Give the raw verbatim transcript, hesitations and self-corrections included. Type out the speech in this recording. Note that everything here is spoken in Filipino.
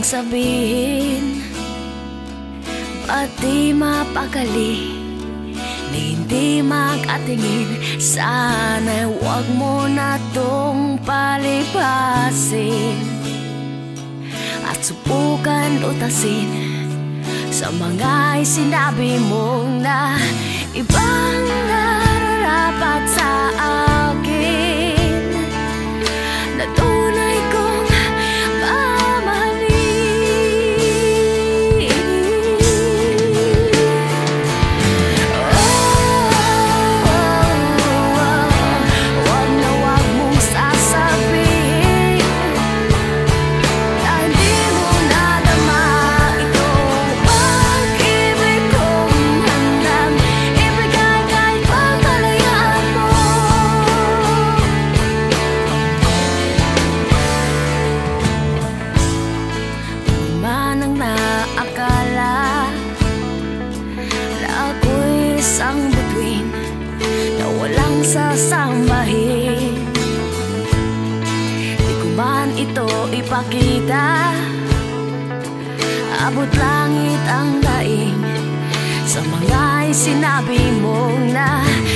sabihin, ba't di mapakali, ni hindi makatingin. Sana'y huwag mo na tong palipasin at subukan utasin sa mga sinabi mong na ibang nararapat sa akin, na tunay kong mamahalin. Oh, oh, oh, wag na wag mong sasabihin na hindi mo nadama itong pag-ibig kong handang ibigay kahit pagkalayaan mo. Man ang naakala na ako'y isang bituin na walang sasambahin, di ko man ito ipakita, abot langit ang daing sa mga sinabi mong na